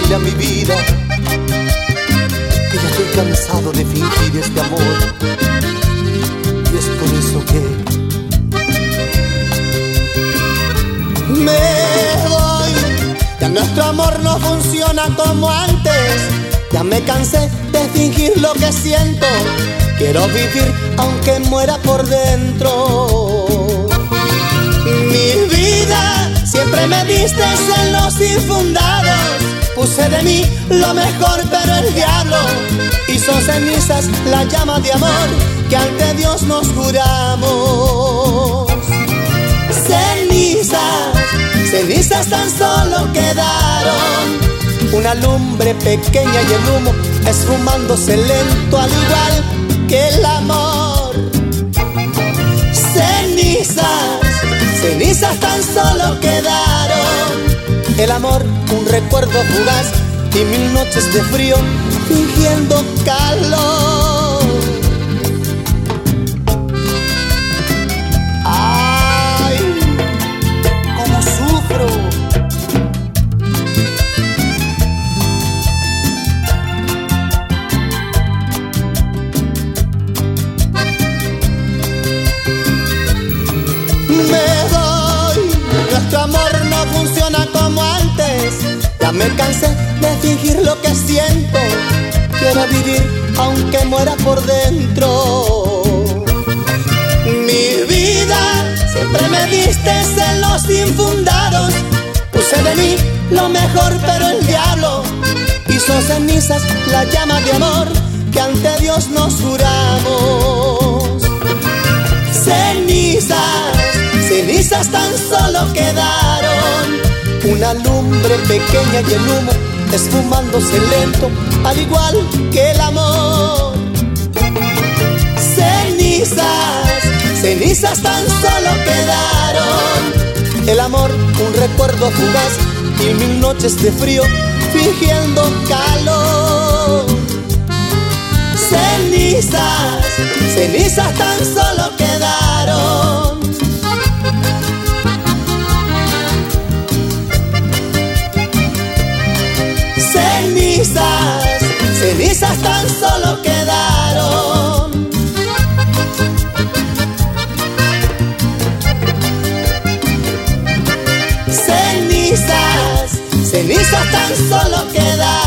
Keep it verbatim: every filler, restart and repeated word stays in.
dile a mi vida que ya estoy cansado de fingir este amor. Y es por eso que me voy. Ya nuestro amor no funciona como antes. Ya me cansé de fingir lo que siento. Quiero vivir aunque muera por dentro. Mi vida, siempre me diste celos infundados. Puse de mí lo mejor, pero el diablo hizo cenizas la llama de amor que ante Dios nos juramos. Cenizas, cenizas tan solo quedaron. Una lumbre pequeña y el humo esfumándose lento al igual que el amor. Cenizas, cenizas tan solo quedaron. El amor, un recuerdo fugaz y mil noches de frío fingiendo calor. Ay, cómo sufro. Nuestro amor no funciona como antes. Ya me cansé de fingir lo que siento. Quiero vivir aunque muera por dentro. Mi vida, siempre me diste celos infundados. Puse de mí lo mejor, pero el diablo hizo cenizas la llama de amor que ante Dios nos juramos. Cenizas, cenizas tan solo quedaron. Una lumbre pequeña y el humo esfumándose lento al igual que el amor. Cenizas, cenizas tan solo quedaron. El amor, un recuerdo fugaz y mil noches de frío fingiendo calor. Cenizas, cenizas tan solo quedaron. Cenizas, cenizas tan solo quedaron. Cenizas, cenizas tan solo quedaron.